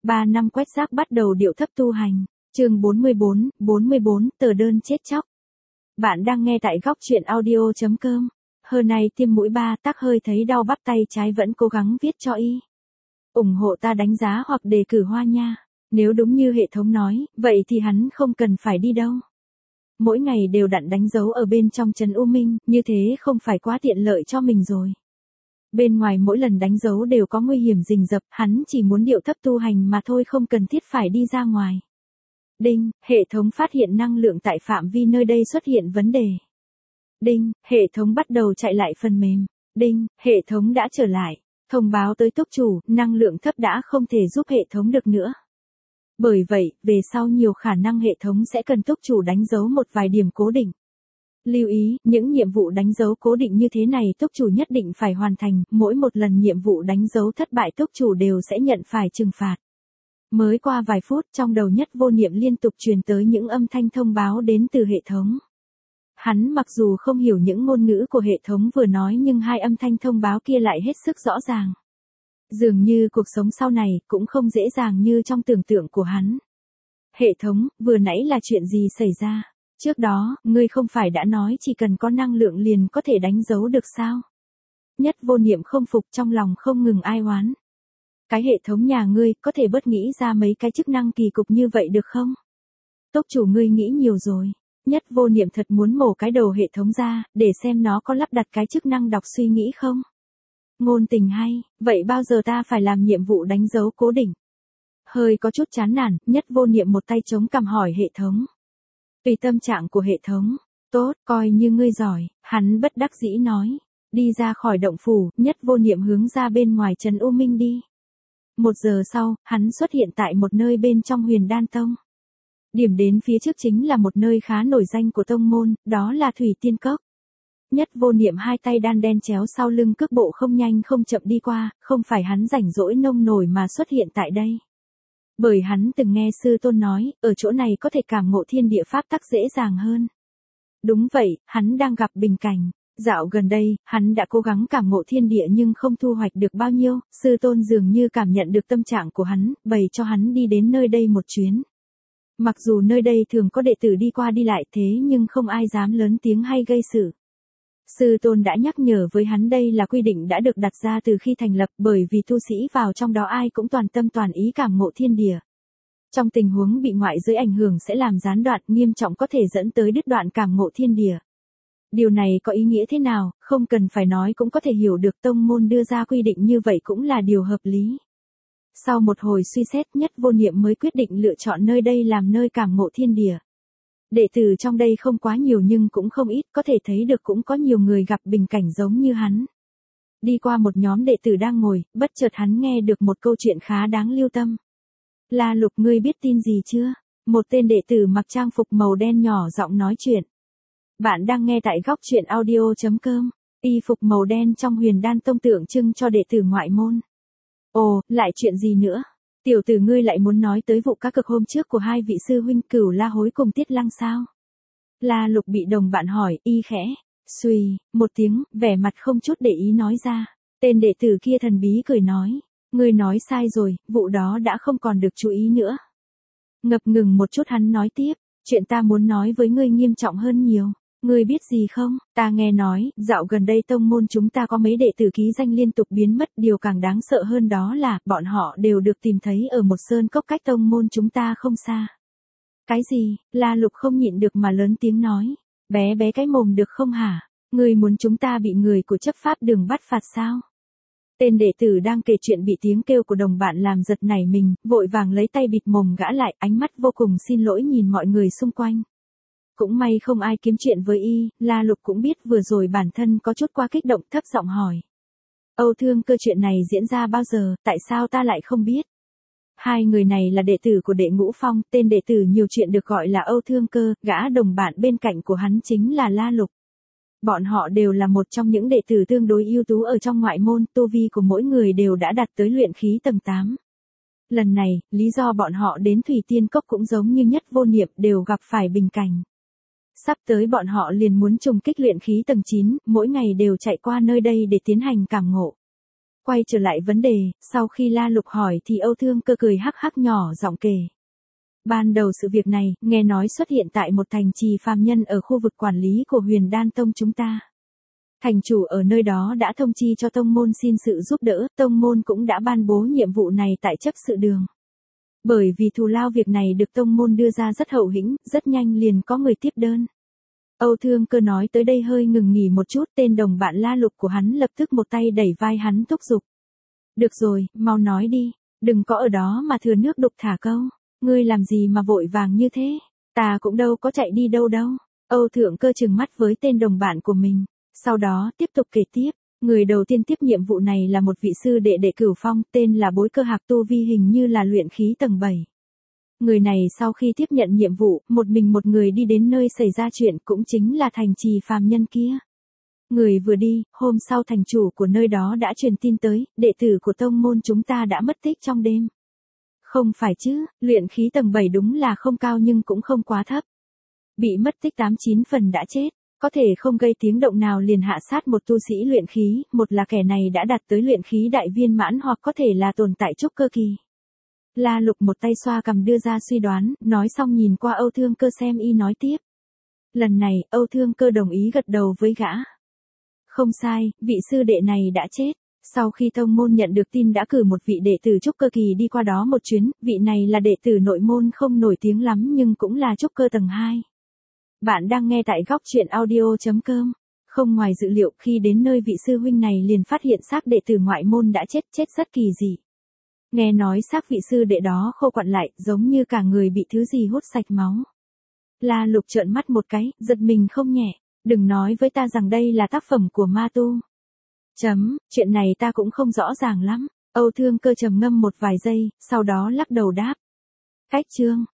3 năm quét rác bắt đầu điệu thấp tu hành. Chương 44, tờ đơn chết chóc. Bạn đang nghe tại góc truyện audio.com. Hôm nay tiêm mũi 3 tắc hơi thấy đau bắp tay trái vẫn cố gắng viết cho y. Ủng hộ ta đánh giá hoặc đề cử Hoa nha. Nếu đúng như hệ thống nói, vậy thì hắn không cần phải đi đâu. Mỗi ngày đều đặn đánh dấu ở bên trong trấn U Minh, như thế không phải quá tiện lợi cho mình rồi. Bên ngoài mỗi lần đánh dấu đều có nguy hiểm rình rập, hắn chỉ muốn điệu thấp tu hành mà thôi, không cần thiết phải đi ra ngoài. Đinh, hệ thống phát hiện năng lượng tại phạm vi nơi đây xuất hiện vấn đề. Đinh, hệ thống bắt đầu chạy lại phần mềm. Đinh, hệ thống đã trở lại. Thông báo tới túc chủ, năng lượng thấp đã không thể giúp hệ thống được nữa. Bởi vậy, về sau nhiều khả năng hệ thống sẽ cần túc chủ đánh dấu một vài điểm cố định. Lưu ý, những nhiệm vụ đánh dấu cố định như thế này túc chủ nhất định phải hoàn thành, mỗi một lần nhiệm vụ đánh dấu thất bại túc chủ đều sẽ nhận phải trừng phạt. Mới qua vài phút, trong đầu Nhất Vô Niệm liên tục truyền tới những âm thanh thông báo đến từ hệ thống. Hắn mặc dù không hiểu những ngôn ngữ của hệ thống vừa nói nhưng hai âm thanh thông báo kia lại hết sức rõ ràng. Dường như cuộc sống sau này cũng không dễ dàng như trong tưởng tượng của hắn. Hệ thống, vừa nãy là chuyện gì xảy ra? Trước đó, ngươi không phải đã nói chỉ cần có năng lượng liền có thể đánh dấu được sao? Nhất Vô Niệm không phục, trong lòng không ngừng ai oán. Cái hệ thống nhà ngươi có thể bớt nghĩ ra mấy cái chức năng kỳ cục như vậy được không? Túc chủ ngươi nghĩ nhiều rồi. Nhất Vô Niệm thật muốn mổ cái đầu hệ thống ra, để xem nó có lắp đặt cái chức năng đọc suy nghĩ không? Ngôn tình hay, vậy bao giờ ta phải làm nhiệm vụ đánh dấu cố định? Hơi có chút chán nản, Nhất Vô Niệm một tay chống cằm hỏi hệ thống. Tùy tâm trạng của hệ thống. Tốt, coi như ngươi giỏi, hắn bất đắc dĩ nói. Đi ra khỏi động phủ, Nhất Vô Niệm hướng ra bên ngoài trấn U Minh đi. 1 giờ sau, hắn xuất hiện tại một nơi bên trong Huyền Đan Tông. Điểm đến phía trước chính là một nơi khá nổi danh của tông môn, đó là Thủy Tiên Cốc. Nhất Vô Niệm hai tay đan đen chéo sau lưng cước bộ không nhanh không chậm đi qua, không phải hắn rảnh rỗi nông nổi mà xuất hiện tại đây. Bởi hắn từng nghe sư tôn nói, ở chỗ này có thể cảm ngộ thiên địa pháp tắc dễ dàng hơn. Đúng vậy, hắn đang gặp bình cảnh. Dạo gần đây, hắn đã cố gắng cảm ngộ thiên địa nhưng không thu hoạch được bao nhiêu, sư tôn dường như cảm nhận được tâm trạng của hắn, bày cho hắn đi đến nơi đây một chuyến. Mặc dù nơi đây thường có đệ tử đi qua đi lại thế nhưng không ai dám lớn tiếng hay gây sự. Sư tôn đã nhắc nhở với hắn đây là quy định đã được đặt ra từ khi thành lập, bởi vì tu sĩ vào trong đó ai cũng toàn tâm toàn ý cảm ngộ thiên địa. Trong tình huống bị ngoại giới ảnh hưởng sẽ làm gián đoạn nghiêm trọng, có thể dẫn tới đứt đoạn cảm ngộ thiên địa. Điều này có ý nghĩa thế nào, không cần phải nói cũng có thể hiểu được, tông môn đưa ra quy định như vậy cũng là điều hợp lý. Sau một hồi suy xét, Nhất Vô Niệm mới quyết định lựa chọn nơi đây làm nơi cảm ngộ thiên địa. Đệ tử trong đây không quá nhiều nhưng cũng không ít, có thể thấy được cũng có nhiều người gặp bình cảnh giống như hắn. Đi qua một nhóm đệ tử đang ngồi, bất chợt hắn nghe được một câu chuyện khá đáng lưu tâm. La Lục, ngươi biết tin gì chưa? Một tên đệ tử mặc trang phục màu đen nhỏ giọng nói chuyện. Bạn đang nghe tại góc truyện audio.com. Y phục màu đen trong Huyền Đan Tông tượng trưng cho đệ tử ngoại môn. Ồ, lại chuyện gì nữa? Tiểu tử ngươi lại muốn nói tới vụ cá cược hôm trước của hai vị sư huynh Cửu La Hối cùng Tiết Lăng sao? La Lục bị đồng bạn hỏi, y khẽ suy một tiếng, vẻ mặt không chút để ý nói ra. Tên đệ tử kia thần bí cười nói, ngươi nói sai rồi, vụ đó đã không còn được chú ý nữa. Ngập ngừng một chút hắn nói tiếp, chuyện ta muốn nói với ngươi nghiêm trọng hơn nhiều. Ngươi biết gì không, ta nghe nói, dạo gần đây tông môn chúng ta có mấy đệ tử ký danh liên tục biến mất, điều càng đáng sợ hơn đó là, bọn họ đều được tìm thấy ở một sơn cốc cách tông môn chúng ta không xa. Cái gì? La Lục không nhịn được mà lớn tiếng nói, bé bé cái mồm được không hả? Ngươi muốn chúng ta bị người của chấp pháp đường bắt phạt sao? Tên đệ tử đang kể chuyện bị tiếng kêu của đồng bạn làm giật nảy mình, vội vàng lấy tay bịt mồm gã lại, ánh mắt vô cùng xin lỗi nhìn mọi người xung quanh. Cũng may không ai kiếm chuyện với y, La Lục cũng biết vừa rồi bản thân có chút quá kích động, thấp giọng hỏi. Âu Thương Cơ, chuyện này diễn ra bao giờ, tại sao ta lại không biết? Hai người này là đệ tử của Đệ Ngũ Phong, tên đệ tử nhiều chuyện được gọi là Âu Thương Cơ, gã đồng bạn bên cạnh của hắn chính là La Lục. Bọn họ đều là một trong những đệ tử tương đối ưu tú ở trong ngoại môn, tu vi của mỗi người đều đã đạt tới luyện khí tầng 8. Lần này, lý do bọn họ đến Thủy Tiên Cốc cũng giống như Nhất Vô Niệm, đều gặp phải bình cảnh. Sắp tới bọn họ liền muốn trùng kích luyện khí tầng 9, mỗi ngày đều chạy qua nơi đây để tiến hành cảm ngộ. Quay trở lại vấn đề, sau khi La Lục hỏi thì Âu Thương Cơ cười hắc hắc nhỏ giọng kể. Ban đầu sự việc này, nghe nói xuất hiện tại một thành trì phàm nhân ở khu vực quản lý của Huyền Đan Tông chúng ta. Thành chủ ở nơi đó đã thông chi cho tông môn xin sự giúp đỡ, tông môn cũng đã ban bố nhiệm vụ này tại chấp sự đường. Bởi vì thù lao việc này được tông môn đưa ra rất hậu hĩnh, rất nhanh liền có người tiếp đơn. Âu Thương Cơ nói tới đây hơi ngừng nghỉ một chút, tên đồng bạn La Lục của hắn lập tức một tay đẩy vai hắn thúc giục. Được rồi, mau nói đi, đừng có ở đó mà thừa nước đục thả câu, ngươi làm gì mà vội vàng như thế, ta cũng đâu có chạy đi đâu đâu. Âu Thượng Cơ trừng mắt với tên đồng bạn của mình, sau đó tiếp tục kể tiếp. Người đầu tiên tiếp nhiệm vụ này là một vị sư đệ đệ cửu phong, tên là Bối Cơ Hạc, tu vi hình như là luyện khí tầng 7. Người này sau khi tiếp nhận nhiệm vụ, một mình một người đi đến nơi xảy ra chuyện, cũng chính là thành trì phàm nhân kia. Người vừa đi, hôm sau thành chủ của nơi đó đã truyền tin tới, đệ tử của tông môn chúng ta đã mất tích trong đêm. Không phải chứ, luyện khí tầng 7 đúng là không cao nhưng cũng không quá thấp. Bị mất tích 8-9 phần đã chết, có thể không gây tiếng động nào liền hạ sát một tu sĩ luyện khí, một là kẻ này đã đạt tới luyện khí đại viên mãn hoặc có thể là tồn tại trúc cơ kỳ. La Lục một tay xoa cằm đưa ra suy đoán, nói xong nhìn qua Âu Thương Cơ xem y nói tiếp. Lần này, Âu Thương Cơ đồng ý gật đầu với gã. Không sai, vị sư đệ này đã chết. Sau khi tông môn nhận được tin đã cử một vị đệ tử trúc cơ kỳ đi qua đó một chuyến, vị này là đệ tử nội môn không nổi tiếng lắm nhưng cũng là trúc cơ tầng 2. Bạn đang nghe tại góc truyện audio.com. Không ngoài dự liệu, khi đến nơi vị sư huynh này liền phát hiện xác đệ tử ngoại môn đã chết rất kỳ dị. Nghe nói xác vị sư đệ đó khô quặn lại, giống như cả người bị thứ gì hút sạch máu. La Lục trợn mắt một cái, giật mình không nhẹ, đừng nói với ta rằng đây là tác phẩm của ma tu. Chuyện này ta cũng không rõ ràng lắm. Âu Thương Cơ trầm ngâm một vài giây, sau đó lắc đầu đáp. Cách chương.